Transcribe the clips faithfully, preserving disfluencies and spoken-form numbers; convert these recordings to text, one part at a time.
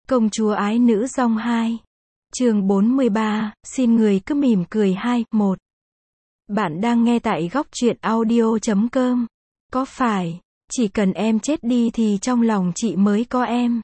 Công chúa ái nữ dong hai. Chương bốn mươi ba, xin người cứ mỉm cười hai, một. Bạn đang nghe tại góc truyện audio chấm com. Có phải, chỉ cần em chết đi thì trong lòng chị mới có em.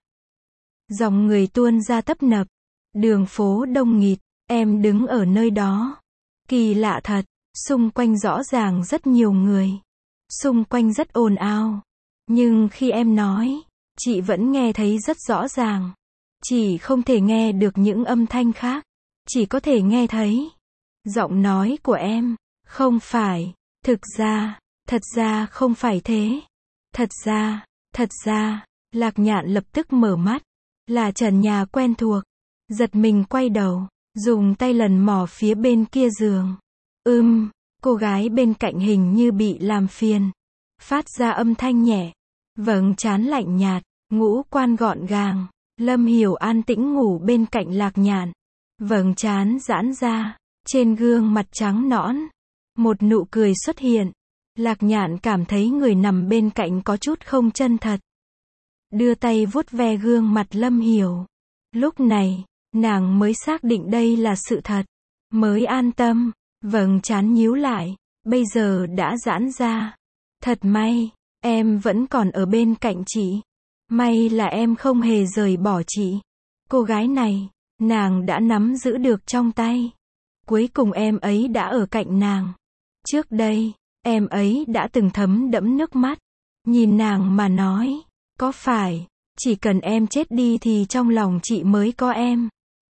Dòng người tuôn ra tấp nập. Đường phố đông nghịt, em đứng ở nơi đó. Kỳ lạ thật, xung quanh rõ ràng rất nhiều người. Xung quanh rất ồn ào. Nhưng khi em nói, chị vẫn nghe thấy rất rõ ràng. Chỉ không thể nghe được những âm thanh khác. Chỉ có thể nghe thấy giọng nói của em. Không phải, thực ra, thật ra không phải thế. Thật ra, thật ra, Lạc Nhạn lập tức mở mắt. Là trần nhà quen thuộc. Giật mình quay đầu, dùng tay lần mò phía bên kia giường. Ưm, cô gái bên cạnh hình như bị làm phiền. Phát ra âm thanh nhẹ. Vầng trán lạnh nhạt, ngũ quan gọn gàng. Lâm Hiểu an tĩnh ngủ bên cạnh Lạc Nhạn. Vầng trán giãn ra, trên gương mặt trắng nõn. Một nụ cười xuất hiện. Lạc Nhạn cảm thấy người nằm bên cạnh có chút không chân thật. Đưa tay vuốt ve gương mặt Lâm Hiểu. Lúc này, nàng mới xác định đây là sự thật. Mới an tâm, vầng trán nhíu lại, bây giờ đã giãn ra. Thật may, em vẫn còn ở bên cạnh chị. May là em không hề rời bỏ chị. Cô gái này, nàng đã nắm giữ được trong tay. Cuối cùng em ấy đã ở cạnh nàng. Trước đây, em ấy đã từng thấm đẫm nước mắt. Nhìn nàng mà nói, có phải, chỉ cần em chết đi thì trong lòng chị mới có em.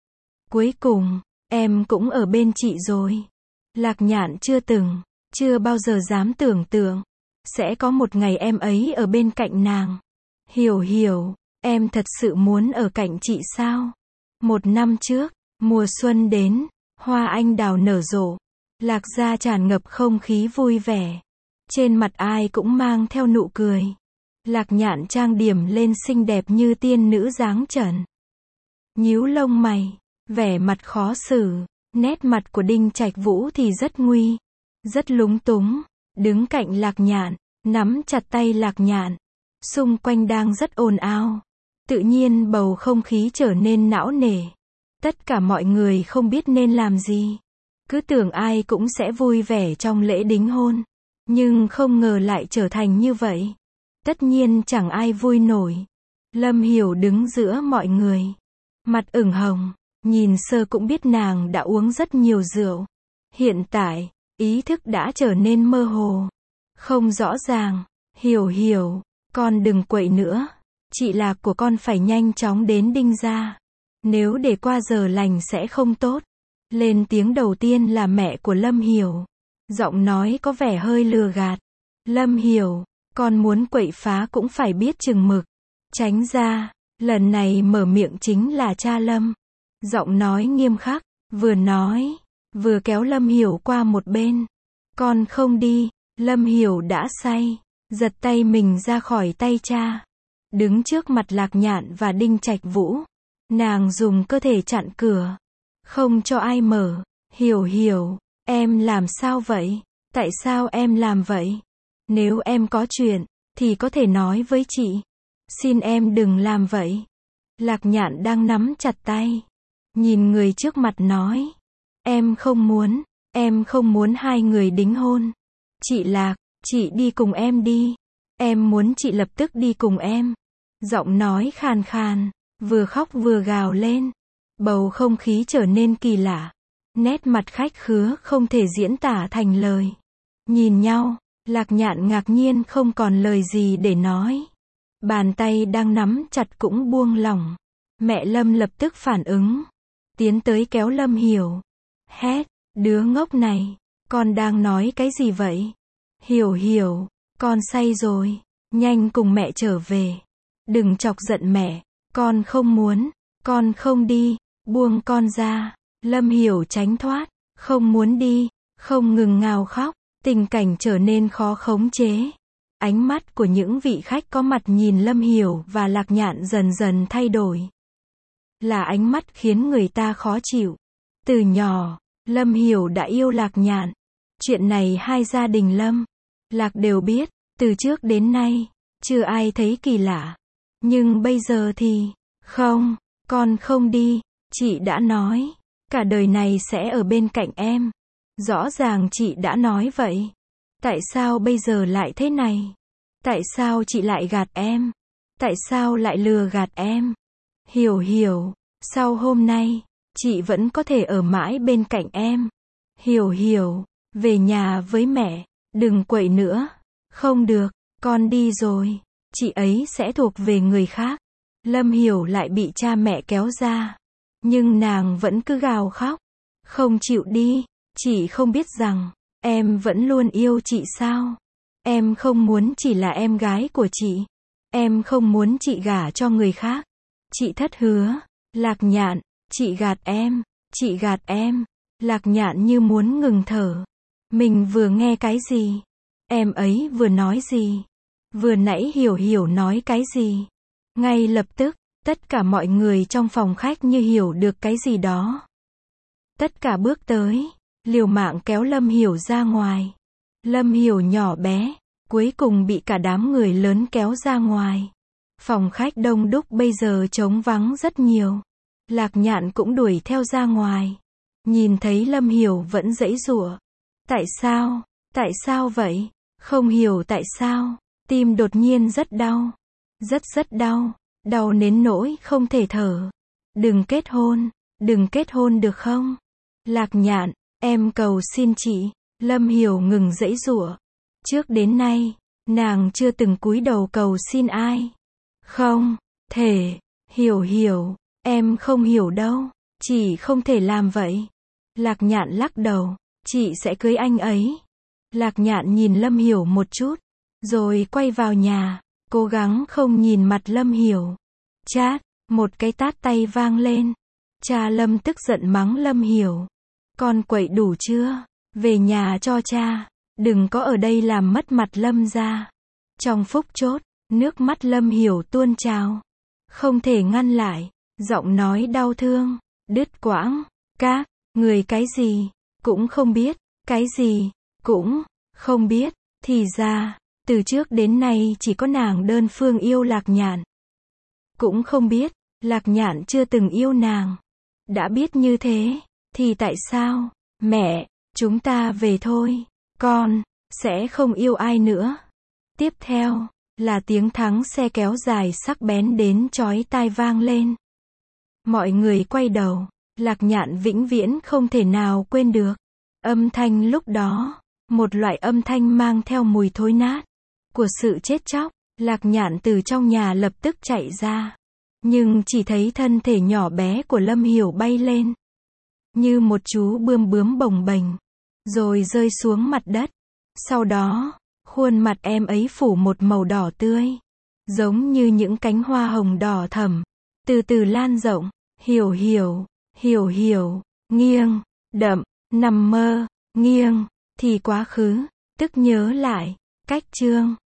Cuối cùng, em cũng ở bên chị rồi. Lạc Nhạn chưa từng, chưa bao giờ dám tưởng tượng, sẽ có một ngày em ấy ở bên cạnh nàng. Hiểu hiểu, em thật sự muốn ở cạnh chị sao? Một năm trước, mùa xuân đến, hoa anh đào nở rộ. Lạc gia tràn ngập không khí vui vẻ. Trên mặt ai cũng mang theo nụ cười. Lạc Nhạn trang điểm lên xinh đẹp như tiên nữ dáng trần. Nhíu lông mày, vẻ mặt khó xử. Nét mặt của Đinh Trạch Vũ thì rất nguy, rất lúng túng. Đứng cạnh Lạc Nhạn, nắm chặt tay Lạc Nhạn. Xung quanh đang rất ồn ào. Tự nhiên bầu không khí trở nên não nề. Tất cả mọi người không biết nên làm gì. Cứ tưởng ai cũng sẽ vui vẻ trong lễ đính hôn. Nhưng không ngờ lại trở thành như vậy. Tất nhiên chẳng ai vui nổi. Lâm Hiểu đứng giữa mọi người. Mặt ửng hồng. Nhìn sơ cũng biết nàng đã uống rất nhiều rượu. Hiện tại, ý thức đã trở nên mơ hồ. Không rõ ràng. Hiểu hiểu. Con đừng quậy nữa. Chị Lạc của con phải nhanh chóng đến Đinh gia. Nếu để qua giờ lành sẽ không tốt. Lên tiếng đầu tiên là mẹ của Lâm Hiểu. Giọng nói có vẻ hơi lừa gạt. Lâm Hiểu, con muốn quậy phá cũng phải biết chừng mực. Tránh ra. Lần này mở miệng chính là cha Lâm. Giọng nói nghiêm khắc. Vừa nói, vừa kéo Lâm Hiểu qua một bên. Con không đi. Lâm Hiểu đã say. Giật tay mình ra khỏi tay cha. Đứng trước mặt Lạc Nhạn và Đinh Trạch Vũ. Nàng dùng cơ thể chặn cửa. Không cho ai mở. Hiểu hiểu, em làm sao vậy? Tại sao em làm vậy? Nếu em có chuyện, thì có thể nói với chị. Xin em đừng làm vậy. Lạc Nhạn đang nắm chặt tay. Nhìn người trước mặt nói. Em không muốn, em không muốn hai người đính hôn. Chị Lạc, chị đi cùng em đi. Em muốn chị lập tức đi cùng em. Giọng nói khàn khàn, vừa khóc vừa gào lên. Bầu không khí trở nên kỳ lạ. Nét mặt khách khứa không thể diễn tả thành lời. Nhìn nhau, Lạc Nhạn ngạc nhiên không còn lời gì để nói. Bàn tay đang nắm chặt cũng buông lỏng. Mẹ Lâm lập tức phản ứng. Tiến tới kéo Lâm Hiểu. Hét, đứa ngốc này, con đang nói cái gì vậy? Hiểu hiểu, con say rồi, nhanh cùng mẹ trở về. Đừng chọc giận mẹ, con không muốn, con không đi, buông con ra. Lâm Hiểu tránh thoát, không muốn đi, không ngừng ngào khóc, tình cảnh trở nên khó khống chế. Ánh mắt của những vị khách có mặt nhìn Lâm Hiểu và Lạc Nhạn dần dần thay đổi. Là ánh mắt khiến người ta khó chịu. Từ nhỏ, Lâm Hiểu đã yêu Lạc Nhạn. Chuyện này hai gia đình Lâm, Lạc đều biết, từ trước đến nay, chưa ai thấy kỳ lạ. Nhưng bây giờ thì, không, Con không đi, chị đã nói, cả đời này sẽ ở bên cạnh em. Rõ ràng chị đã nói vậy. Tại sao bây giờ lại thế này? Tại sao chị lại gạt em? Tại sao lại lừa gạt em? Hiểu hiểu, sau hôm nay, chị vẫn có thể ở mãi bên cạnh em. Hiểu hiểu, về nhà với mẹ, đừng quậy nữa. Không được, con đi rồi, chị ấy sẽ thuộc về người khác. Lâm Hiểu lại bị cha mẹ kéo ra. Nhưng nàng vẫn cứ gào khóc. Không chịu đi, chị không biết rằng, em vẫn luôn yêu chị sao? Em không muốn chỉ là em gái của chị. Em không muốn chị gả cho người khác. Chị thất hứa. Lạc Nhạn, chị gạt em, chị gạt em. Lạc Nhạn như muốn ngừng thở. Mình vừa nghe cái gì? Em ấy vừa nói gì? Vừa nãy Hiểu Hiểu nói cái gì? Ngay lập tức, tất cả mọi người trong phòng khách như hiểu được cái gì đó. Tất cả bước tới, liều mạng kéo Lâm Hiểu ra ngoài. Lâm Hiểu nhỏ bé, cuối cùng bị cả đám người lớn kéo ra ngoài. Phòng khách đông đúc bây giờ trống vắng rất nhiều. Lạc Nhạn cũng đuổi theo ra ngoài. Nhìn thấy Lâm Hiểu vẫn giãy giụa. Tại sao? Tại sao vậy? Không hiểu tại sao. Tim đột nhiên rất đau. Rất rất đau. Đau đến nỗi không thể thở. Đừng kết hôn. Đừng kết hôn được không? Lạc Nhạn, em cầu xin chị. Lâm Hiểu ngừng giãy giụa. Trước đến nay, nàng chưa từng cúi đầu cầu xin ai. Không thể. Hiểu Hiểu, em không hiểu đâu. Chị không thể làm vậy. Lạc Nhạn lắc đầu. Chị sẽ cưới anh ấy. Lạc Nhạn nhìn Lâm Hiểu một chút. Rồi quay vào nhà. Cố gắng không nhìn mặt Lâm Hiểu. Chát, một cái tát tay vang lên. Cha Lâm tức giận mắng Lâm Hiểu. Con quậy đủ chưa? Về nhà cho cha. Đừng có ở đây làm mất mặt Lâm gia. Trong phút chốc, nước mắt Lâm Hiểu tuôn trào. Không thể ngăn lại. Giọng nói đau thương. Đứt quãng. Các người cái gì? Cũng không biết. Cái gì? Cũng không biết. Thì ra, từ trước đến nay chỉ có nàng đơn phương yêu Lạc Nhạn. Cũng không biết, Lạc Nhạn chưa từng yêu nàng. Đã biết như thế, thì tại sao? Mẹ, chúng ta về thôi. Con sẽ không yêu ai nữa. Tiếp theo, là tiếng thắng xe kéo dài sắc bén đến chói tai vang lên. Mọi người quay đầu. Lạc Nhạn vĩnh viễn không thể nào quên được. Âm thanh lúc đó, một loại âm thanh mang theo mùi thối nát của sự chết chóc. Lạc Nhạn từ trong nhà lập tức chạy ra. Nhưng chỉ thấy thân thể nhỏ bé của Lâm Hiểu bay lên. Như một chú bươm bướm bồng bềnh. Rồi rơi xuống mặt đất. Sau đó, khuôn mặt em ấy phủ một màu đỏ tươi. Giống như những cánh hoa hồng đỏ thẫm. Từ từ lan rộng. Hiểu Hiểu, Hiểu Hiểu, nghiêng, đậm, nằm mơ, nghiêng, thì quá khứ, tức nhớ lại, cách chương.